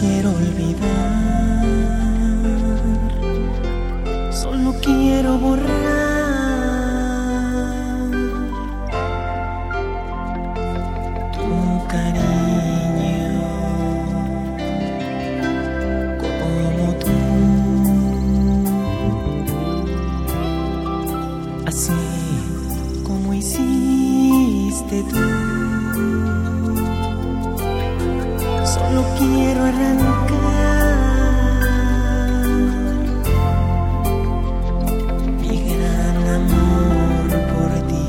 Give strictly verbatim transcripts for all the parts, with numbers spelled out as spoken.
quiero olvidar, solo quiero borrar tu cariño, como tú, así como hiciste tú. Solo quiero arrancar mi gran amor por ti.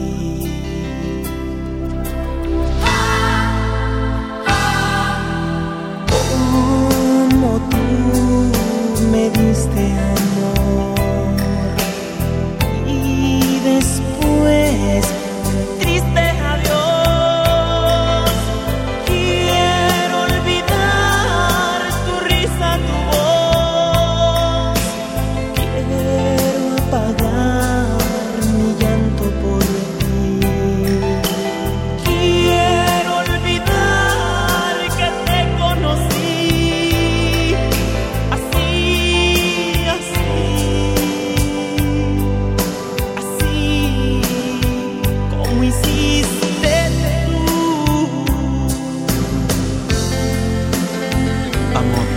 Como tú me diste amor y después triste adiós. Quiero olvidar tu risa, tu voz. Quiero apagar mi llanto por ti. Quiero olvidar que te conocí así, así, así como hiciste tú. Amor,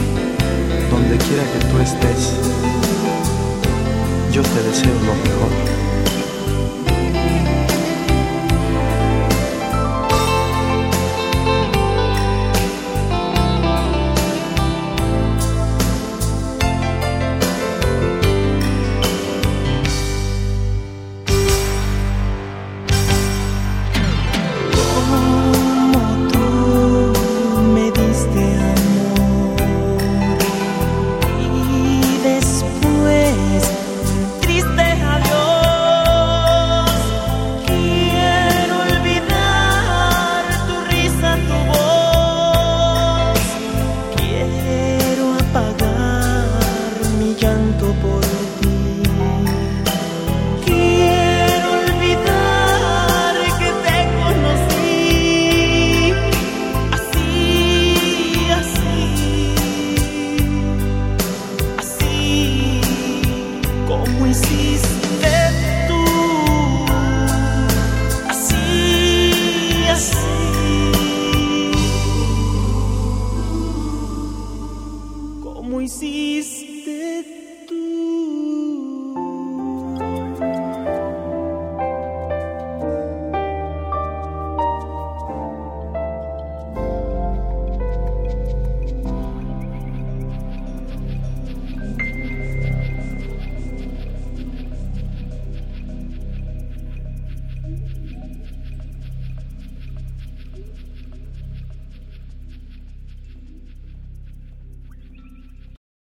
donde quiera que tú estés, yo te deseo lo mejor.